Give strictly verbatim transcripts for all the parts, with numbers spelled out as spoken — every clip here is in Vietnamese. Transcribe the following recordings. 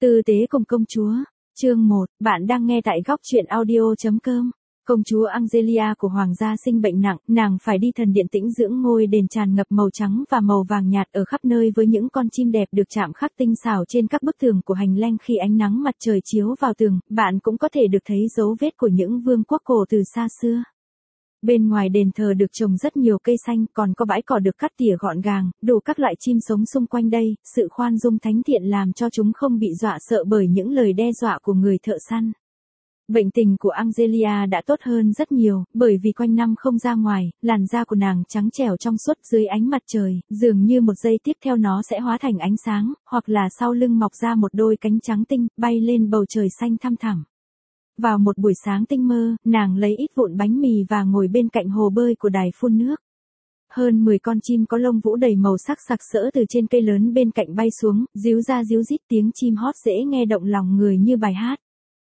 Tư tế cùng công chúa. Chương một, bạn đang nghe tại góc truyện audio chấm com. Công chúa Angelia của hoàng gia sinh bệnh nặng, nàng phải đi thần điện tĩnh dưỡng. Ngôi đền tràn ngập màu trắng và màu vàng nhạt ở khắp nơi với những con chim đẹp được chạm khắc tinh xảo trên các bức tường của hành lang. Khi ánh nắng mặt trời chiếu vào tường, bạn cũng có thể được thấy dấu vết của những vương quốc cổ từ xa xưa. Bên ngoài đền thờ được trồng rất nhiều cây xanh, còn có bãi cỏ được cắt tỉa gọn gàng, đủ các loại chim sống xung quanh đây. Sự khoan dung thánh thiện làm cho chúng không bị dọa sợ bởi những lời đe dọa của người thợ săn. Bệnh tình của Angelia đã tốt hơn rất nhiều, bởi vì quanh năm không ra ngoài, làn da của nàng trắng trẻo trong suốt dưới ánh mặt trời, dường như một giây tiếp theo nó sẽ hóa thành ánh sáng, hoặc là sau lưng mọc ra một đôi cánh trắng tinh, bay lên bầu trời xanh thăm thẳm. Vào một buổi sáng tinh mơ, nàng lấy ít vụn bánh mì và ngồi bên cạnh hồ bơi của đài phun nước. Hơn mười con chim có lông vũ đầy màu sắc sặc sỡ từ trên cây lớn bên cạnh bay xuống, ríu ra ríu rít, tiếng chim hót dễ nghe động lòng người như bài hát.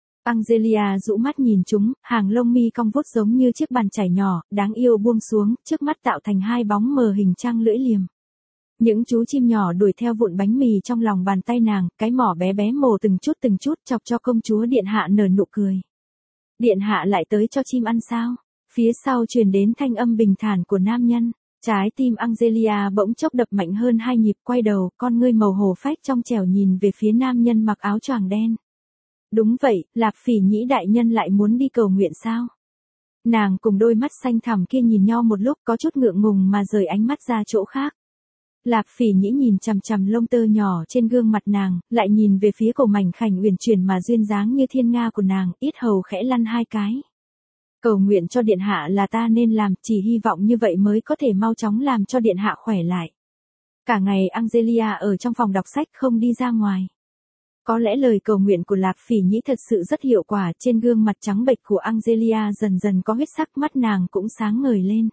Angelia rũ mắt nhìn chúng, hàng lông mi cong vút giống như chiếc bàn chải nhỏ, đáng yêu buông xuống, trước mắt tạo thành hai bóng mờ hình trăng lưỡi liềm. Những chú chim nhỏ đuổi theo vụn bánh mì trong lòng bàn tay nàng, cái mỏ bé bé mổ từng chút từng chút chọc cho công chúa điện hạ nở nụ cười. Điện hạ lại tới cho chim ăn sao? Phía sau truyền đến thanh âm bình thản của nam nhân. Trái tim Angelia bỗng chốc đập mạnh hơn hai nhịp, quay đầu, con ngươi màu hồ phách trong trẻo nhìn về phía nam nhân mặc áo choàng đen. Đúng vậy, Lạp Phỉ Nhĩ đại nhân lại muốn đi cầu nguyện sao? Nàng cùng đôi mắt xanh thẳm kia nhìn nhau một lúc, có chút ngượng ngùng mà rời ánh mắt ra chỗ khác. Lạp Phỉ Nhĩ nhìn chằm chằm lông tơ nhỏ trên gương mặt nàng, lại nhìn về phía cổ mảnh khảnh uyển chuyển mà duyên dáng như thiên nga của nàng, yết hầu khẽ lăn hai cái. Cầu nguyện cho điện hạ là ta nên làm, chỉ hy vọng như vậy mới có thể mau chóng làm cho điện hạ khỏe lại. Cả ngày Angelia ở trong phòng đọc sách không đi ra ngoài. Có lẽ lời cầu nguyện của Lạp Phỉ Nhĩ thật sự rất hiệu quả, trên gương mặt trắng bệch của Angelia dần dần có huyết sắc, mắt nàng cũng sáng ngời lên.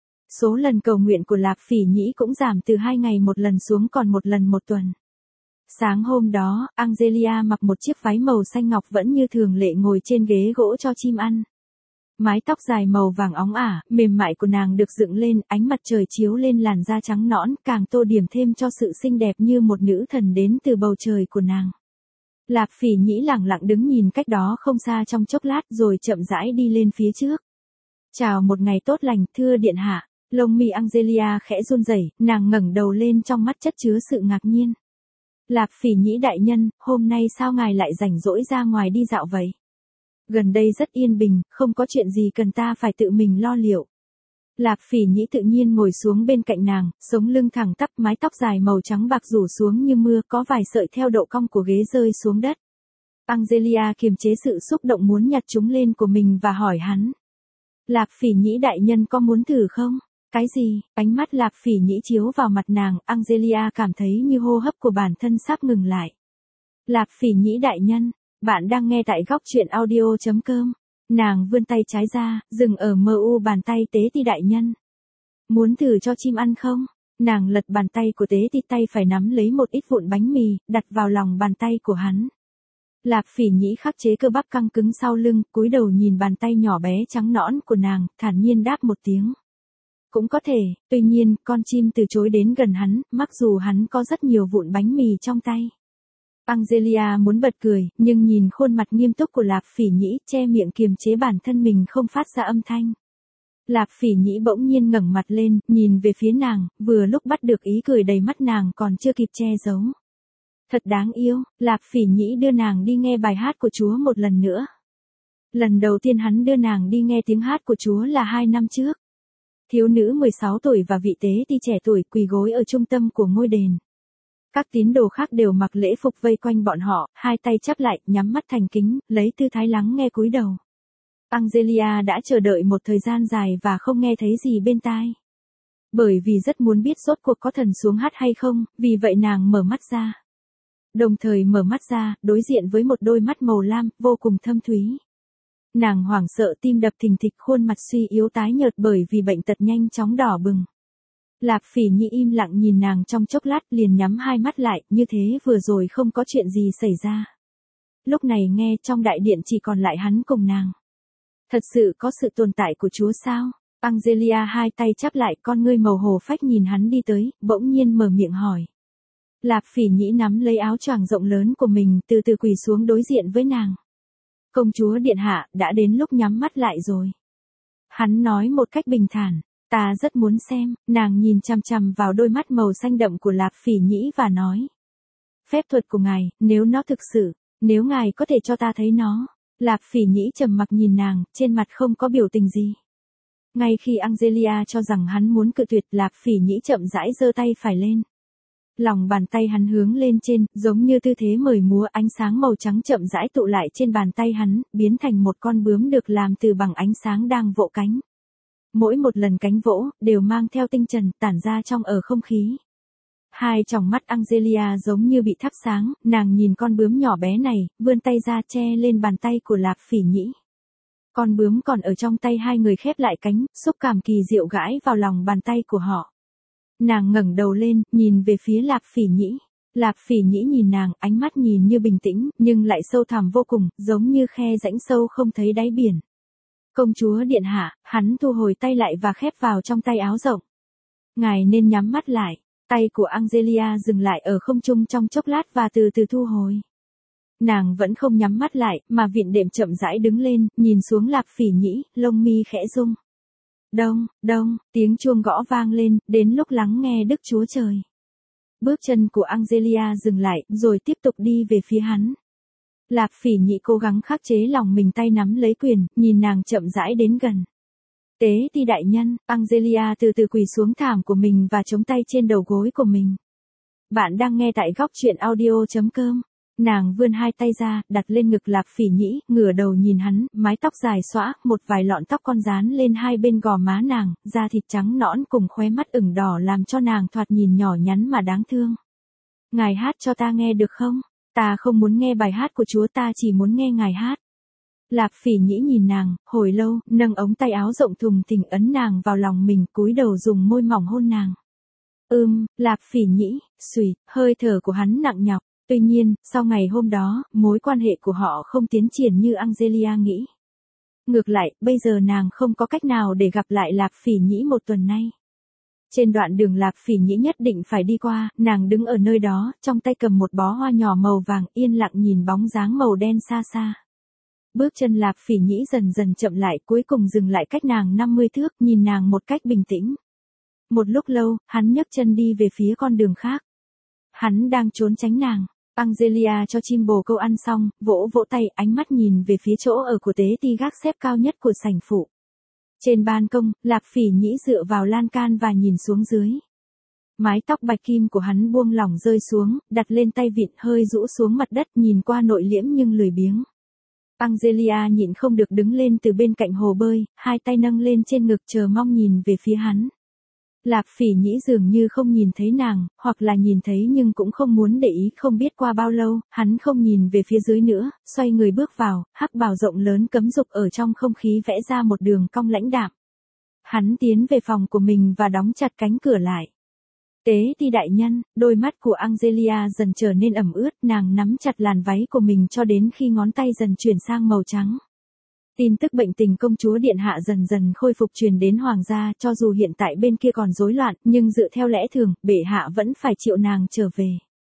Số lần cầu nguyện của Lạp Phỉ Nhĩ cũng giảm từ hai ngày một lần xuống còn một lần một tuần. Sáng hôm đó, Angelia mặc một chiếc váy màu xanh ngọc vẫn như thường lệ ngồi trên ghế gỗ cho chim ăn. Mái tóc dài màu vàng óng ả, mềm mại của nàng được dựng lên, ánh mặt trời chiếu lên làn da trắng nõn, càng tô điểm thêm cho sự xinh đẹp như một nữ thần đến từ bầu trời của nàng. Lạp Phỉ Nhĩ lẳng lặng đứng nhìn cách đó không xa trong chốc lát rồi chậm rãi đi lên phía trước. Chào một ngày tốt lành, thưa điện hạ. Lông mi Angelia khẽ run rẩy, nàng ngẩng đầu lên trong mắt chất chứa sự ngạc nhiên. Lạp Phỉ Nhĩ đại nhân, hôm nay sao ngài lại rảnh rỗi ra ngoài đi dạo vậy? Gần đây rất yên bình, không có chuyện gì cần ta phải tự mình lo liệu. Lạp Phỉ Nhĩ tự nhiên ngồi xuống bên cạnh nàng, sống lưng thẳng tắp, mái tóc dài màu trắng bạc rủ xuống như mưa, có vài sợi theo độ cong của ghế rơi xuống đất. Angelia kiềm chế sự xúc động muốn nhặt chúng lên của mình và hỏi hắn. Lạp Phỉ Nhĩ đại nhân có muốn thử không? Cái gì? Ánh mắt Lạp Phỉ Nhĩ chiếu vào mặt nàng, Angelia cảm thấy như hô hấp của bản thân sắp ngừng lại. Lạp Phỉ Nhĩ đại nhân, bạn đang nghe tại góc truyện audio chấm com. Nàng vươn tay trái ra, dừng ở mờ u bàn tay Tế Ti đại nhân. Muốn thử cho chim ăn không? Nàng lật bàn tay của Tế Ti, tay phải nắm lấy một ít vụn bánh mì, đặt vào lòng bàn tay của hắn. Lạp Phỉ Nhĩ khắc chế cơ bắp căng cứng sau lưng, cúi đầu nhìn bàn tay nhỏ bé trắng nõn của nàng, thản nhiên đáp một tiếng. Cũng có thể, tuy nhiên, con chim từ chối đến gần hắn, mặc dù hắn có rất nhiều vụn bánh mì trong tay. Angelia muốn bật cười, nhưng nhìn khuôn mặt nghiêm túc của Lạp Phỉ Nhĩ, che miệng kiềm chế bản thân mình không phát ra âm thanh. Lạp Phỉ Nhĩ bỗng nhiên ngẩng mặt lên, nhìn về phía nàng, vừa lúc bắt được ý cười đầy mắt nàng còn chưa kịp che giấu. Thật đáng yêu, Lạp Phỉ Nhĩ đưa nàng đi nghe bài hát của Chúa một lần nữa. Lần đầu tiên hắn đưa nàng đi nghe tiếng hát của Chúa là hai năm trước. Thiếu nữ mười sáu tuổi và vị Tế Ti trẻ tuổi quỳ gối ở trung tâm của ngôi đền. Các tín đồ khác đều mặc lễ phục vây quanh bọn họ, hai tay chắp lại, nhắm mắt thành kính, lấy tư thái lắng nghe cúi đầu. Angelia đã chờ đợi một thời gian dài và không nghe thấy gì bên tai. Bởi vì rất muốn biết rốt cuộc có thần xuống hát hay không, vì vậy nàng mở mắt ra. Đồng thời mở mắt ra, đối diện với một đôi mắt màu lam, vô cùng thâm thúy. Nàng hoảng sợ, tim đập thình thịch, khuôn mặt suy yếu tái nhợt bởi vì bệnh tật nhanh chóng đỏ bừng. Lạp Phỉ Nhĩ im lặng nhìn nàng trong chốc lát, liền nhắm hai mắt lại, như thế vừa rồi không có chuyện gì xảy ra. Lúc này nghe trong đại điện chỉ còn lại hắn cùng nàng. Thật sự có sự tồn tại của Chúa sao? Angelia hai tay chắp lại, con ngươi màu hồ phách nhìn hắn đi tới, bỗng nhiên mở miệng hỏi. Lạp Phỉ Nhĩ nắm lấy áo choàng rộng lớn của mình từ từ quỳ xuống đối diện với nàng. Công chúa điện hạ, đã đến lúc nhắm mắt lại rồi. Hắn nói một cách bình thản, ta rất muốn xem, nàng nhìn chằm chằm vào đôi mắt màu xanh đậm của Lạp Phỉ Nhĩ và nói. Phép thuật của ngài, nếu nó thực sự, nếu ngài có thể cho ta thấy nó. Lạp Phỉ Nhĩ trầm mặc nhìn nàng, trên mặt không có biểu tình gì. Ngay khi Angelia cho rằng hắn muốn cự tuyệt, Lạp Phỉ Nhĩ chậm rãi giơ tay phải lên. Lòng bàn tay hắn hướng lên trên, giống như tư thế mời múa, ánh sáng màu trắng chậm rãi tụ lại trên bàn tay hắn, biến thành một con bướm được làm từ bằng ánh sáng đang vỗ cánh. Mỗi một lần cánh vỗ, đều mang theo tinh trần, tản ra trong ở không khí. Hai tròng mắt Angelia giống như bị thắp sáng, nàng nhìn con bướm nhỏ bé này, vươn tay ra che lên bàn tay của Lạp Phỉ Nhĩ. Con bướm còn ở trong tay hai người khép lại cánh, xúc cảm kỳ diệu gãi vào lòng bàn tay của họ. Nàng ngẩng đầu lên, nhìn về phía Lạp Phỉ Nhĩ. Lạp Phỉ Nhĩ nhìn nàng, ánh mắt nhìn như bình tĩnh, nhưng lại sâu thẳm vô cùng, giống như khe rãnh sâu không thấy đáy biển. Công chúa điện hạ, hắn thu hồi tay lại và khép vào trong tay áo rộng. Ngài nên nhắm mắt lại. Tay của Angelia dừng lại ở không trung trong chốc lát và từ từ thu hồi. Nàng vẫn không nhắm mắt lại, mà viện đệm chậm rãi đứng lên, nhìn xuống Lạp Phỉ Nhĩ, lông mi khẽ rung. Đông, đông, tiếng chuông gõ vang lên, đến lúc lắng nghe Đức Chúa Trời. Bước chân của Angelia dừng lại, rồi tiếp tục đi về phía hắn. Lạp Phỉ Nhĩ cố gắng khắc chế lòng mình, tay nắm lấy quyền, nhìn nàng chậm rãi đến gần. Tế ti đại nhân, Angelia từ từ quỳ xuống thảm của mình và chống tay trên đầu gối của mình. Bạn đang nghe tại góc truyện audio chấm com. Nàng vươn hai tay ra, đặt lên ngực Lạp Phỉ Nhĩ, ngửa đầu nhìn hắn, mái tóc dài xõa, một vài lọn tóc con dán lên hai bên gò má nàng, da thịt trắng nõn cùng khóe mắt ửng đỏ làm cho nàng thoạt nhìn nhỏ nhắn mà đáng thương. Ngài hát cho ta nghe được không? Ta không muốn nghe bài hát của Chúa, ta chỉ muốn nghe ngài hát. Lạp Phỉ Nhĩ nhìn nàng, hồi lâu, nâng ống tay áo rộng thùng thình ấn nàng vào lòng mình, cúi đầu dùng môi mỏng hôn nàng. Ưm, Lạp Phỉ Nhĩ, xùi, hơi thở của hắn nặng nhọc. Tuy nhiên, sau ngày hôm đó, mối quan hệ của họ không tiến triển như Angelia nghĩ. Ngược lại, bây giờ nàng không có cách nào để gặp lại Lạp Phỉ Nhĩ một tuần nay. Trên đoạn đường Lạp Phỉ Nhĩ nhất định phải đi qua, nàng đứng ở nơi đó, trong tay cầm một bó hoa nhỏ màu vàng, yên lặng nhìn bóng dáng màu đen xa xa. Bước chân Lạp Phỉ Nhĩ dần dần chậm lại, cuối cùng dừng lại cách nàng năm mươi thước, nhìn nàng một cách bình tĩnh. Một lúc lâu, hắn nhấc chân đi về phía con đường khác. Hắn đang trốn tránh nàng. Angelia cho chim bồ câu ăn xong, vỗ vỗ tay, ánh mắt nhìn về phía chỗ ở của tế ti gác xếp cao nhất của sảnh phụ. Trên ban công, Lạp Phỉ Nhĩ dựa vào lan can và nhìn xuống dưới. Mái tóc bạch kim của hắn buông lỏng rơi xuống, đặt lên tay vịn, hơi rũ xuống mặt đất, nhìn qua nội liễm nhưng lười biếng. Angelia nhịn không được đứng lên từ bên cạnh hồ bơi, hai tay nâng lên trên ngực chờ mong nhìn về phía hắn. Lạp Phỉ Nhĩ dường như không nhìn thấy nàng, hoặc là nhìn thấy nhưng cũng không muốn để ý. Không biết qua bao lâu, hắn không nhìn về phía dưới nữa, xoay người bước vào, hắc bào rộng lớn cấm dục ở trong không khí vẽ ra một đường cong lãnh đạm. Hắn tiến về phòng của mình và đóng chặt cánh cửa lại. Tế ti đại nhân, đôi mắt của Angelia dần trở nên ẩm ướt, nàng nắm chặt làn váy của mình cho đến khi ngón tay dần chuyển sang màu trắng. Tin tức bệnh tình công chúa điện hạ dần dần khôi phục truyền đến hoàng gia, cho dù hiện tại bên kia còn rối loạn, nhưng dựa theo lẽ thường, bệ hạ vẫn phải triệu nàng trở về.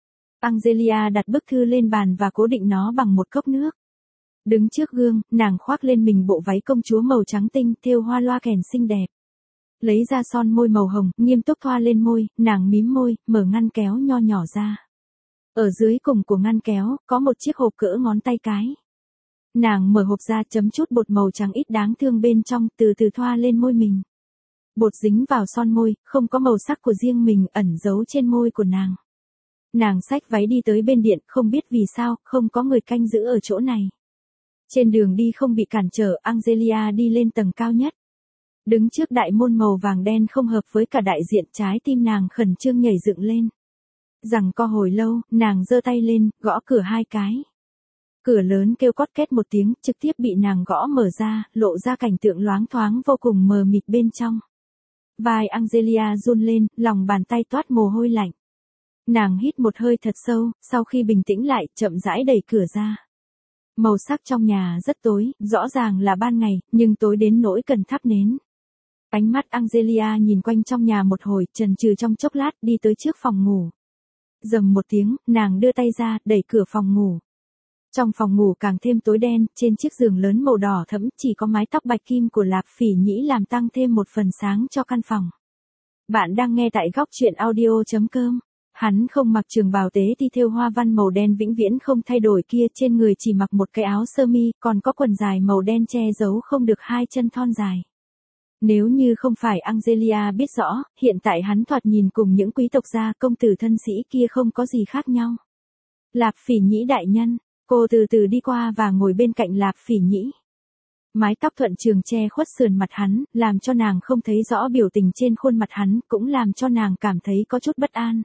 Angelia đặt bức thư lên bàn và cố định nó bằng một cốc nước. Đứng trước gương, nàng khoác lên mình bộ váy công chúa màu trắng tinh, thêu hoa loa kèn xinh đẹp. Lấy ra son môi màu hồng, nghiêm túc thoa lên môi, nàng mím môi, mở ngăn kéo nho nhỏ ra. Ở dưới cùng của ngăn kéo, có một chiếc hộp cỡ ngón tay cái. Nàng mở hộp ra, chấm chút bột màu trắng ít đáng thương bên trong, từ từ thoa lên môi mình. Bột dính vào son môi, không có màu sắc của riêng mình, ẩn giấu trên môi của nàng. Nàng xách váy đi tới bên điện, không biết vì sao, không có người canh giữ ở chỗ này. Trên đường đi không bị cản trở, Angelia đi lên tầng cao nhất. Đứng trước đại môn màu vàng đen không hợp với cả đại diện, trái tim nàng khẩn trương nhảy dựng lên. Rằng co hồi lâu, nàng giơ tay lên, gõ cửa hai cái. Cửa lớn kêu cót két một tiếng, trực tiếp bị nàng gõ mở ra, lộ ra cảnh tượng loáng thoáng vô cùng mờ mịt bên trong. Vai Angelia run lên, lòng bàn tay toát mồ hôi lạnh. Nàng hít một hơi thật sâu, sau khi bình tĩnh lại, chậm rãi đẩy cửa ra. Màu sắc trong nhà rất tối, rõ ràng là ban ngày, nhưng tối đến nỗi cần thắp nến. Ánh mắt Angelia nhìn quanh trong nhà một hồi, chần chừ trong chốc lát, đi tới trước phòng ngủ. Rầm một tiếng, nàng đưa tay ra, đẩy cửa phòng ngủ. Trong phòng ngủ càng thêm tối đen, trên chiếc giường lớn màu đỏ thẫm chỉ có mái tóc bạch kim của Lạp Phỉ Nhĩ làm tăng thêm một phần sáng cho căn phòng. Bạn đang nghe tại góc truyện audio chấm com. Hắn không mặc trường bào tế ti thêu hoa văn màu đen vĩnh viễn không thay đổi kia, trên người chỉ mặc một cái áo sơ mi, còn có quần dài màu đen che giấu không được hai chân thon dài. Nếu như không phải Angelia biết rõ, hiện tại hắn thoạt nhìn cùng những quý tộc gia công tử thân sĩ kia không có gì khác nhau. Lạp Phỉ Nhĩ đại nhân, cô từ từ đi qua và ngồi bên cạnh Lạp Phỉ Nhĩ. Mái tóc thuận trường che khuất sườn mặt hắn, làm cho nàng không thấy rõ biểu tình trên khuôn mặt hắn, cũng làm cho nàng cảm thấy có chút bất an.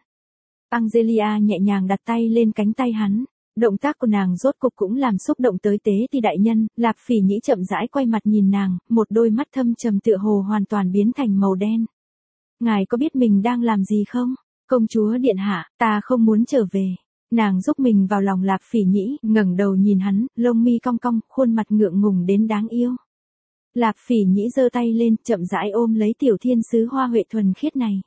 Angelia nhẹ nhàng đặt tay lên cánh tay hắn. Động tác của nàng rốt cục cũng làm xúc động tới tế ti đại nhân. Lạp Phỉ Nhĩ chậm rãi quay mặt nhìn nàng, một đôi mắt thâm trầm tựa hồ hoàn toàn biến thành màu đen. Ngài có biết mình đang làm gì không? Công chúa điện hạ, ta không muốn trở về. Nàng giúp mình vào lòng Lạp Phỉ Nhĩ, ngẩng đầu nhìn hắn, lông mi cong cong, khuôn mặt ngượng ngùng đến đáng yêu. Lạp Phỉ Nhĩ giơ tay lên, chậm rãi ôm lấy tiểu thiên sứ hoa huệ thuần khiết này.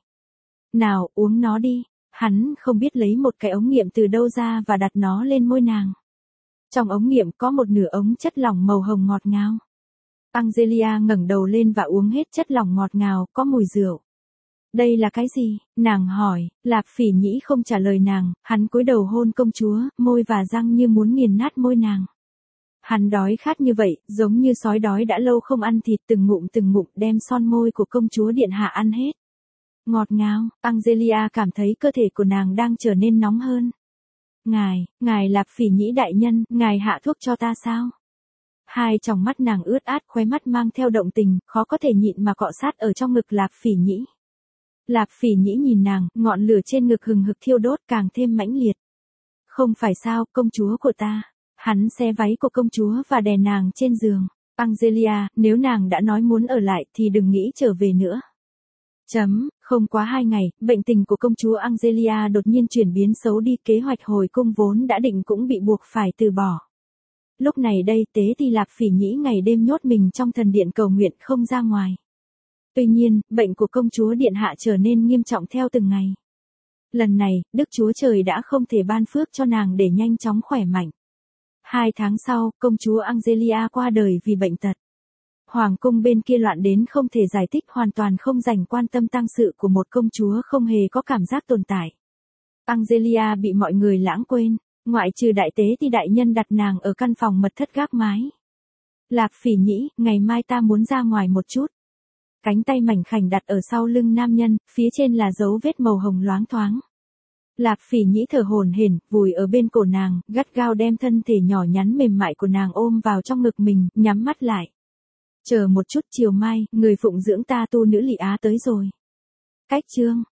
Nào, uống nó đi. Hắn không biết lấy một cái ống nghiệm từ đâu ra và đặt nó lên môi nàng. Trong ống nghiệm có một nửa ống chất lỏng màu hồng ngọt ngào. Angelia ngẩng đầu lên và uống hết chất lỏng ngọt ngào, có mùi rượu. Đây là cái gì? Nàng hỏi. Lạp Phỉ Nhĩ không trả lời nàng, hắn cúi đầu hôn công chúa, môi và răng như muốn nghiền nát môi nàng. Hắn đói khát như vậy, giống như sói đói đã lâu không ăn thịt, từng ngụm từng ngụm đem son môi của công chúa điện hạ ăn hết. Ngọt ngào, Angelia cảm thấy cơ thể của nàng đang trở nên nóng hơn. Ngài, ngài Lạp Phỉ Nhĩ đại nhân, ngài hạ thuốc cho ta sao? Hai tròng mắt nàng ướt át, khóe mắt mang theo động tình, khó có thể nhịn mà cọ sát ở trong ngực Lạp Phỉ Nhĩ. Lạp Phỉ Nhĩ nhìn nàng, ngọn lửa trên ngực hừng hực thiêu đốt càng thêm mãnh liệt. Không phải sao, công chúa của ta. Hắn xé váy của công chúa và đè nàng trên giường. Angelia, nếu nàng đã nói muốn ở lại thì đừng nghĩ trở về nữa. Chấm, không quá hai ngày, bệnh tình của công chúa Angelia đột nhiên chuyển biến xấu đi, kế hoạch hồi cung vốn đã định cũng bị buộc phải từ bỏ. Lúc này đây tế ti Lạp Phỉ Nhĩ ngày đêm nhốt mình trong thần điện cầu nguyện không ra ngoài. Tuy nhiên, bệnh của công chúa điện hạ trở nên nghiêm trọng theo từng ngày. Lần này, Đức Chúa Trời đã không thể ban phước cho nàng để nhanh chóng khỏe mạnh. Hai tháng sau, công chúa Angelia qua đời vì bệnh tật. Hoàng cung bên kia loạn đến không thể giải thích, hoàn toàn không dành quan tâm tang sự của một công chúa không hề có cảm giác tồn tại. Angelia bị mọi người lãng quên, ngoại trừ đại tế ti đại nhân đặt nàng ở căn phòng mật thất gác mái. Lạp Phỉ Nhĩ, ngày mai ta muốn ra ngoài một chút. Cánh tay mảnh khảnh đặt ở sau lưng nam nhân, phía trên là dấu vết màu hồng loáng thoáng. Lạp Phỉ Nhĩ thở hổn hển, vùi ở bên cổ nàng, gắt gao đem thân thể nhỏ nhắn mềm mại của nàng ôm vào trong ngực mình, nhắm mắt lại. Chờ một chút, chiều mai, người phụng dưỡng ta tu nữ Lị Á tới rồi. Cách chương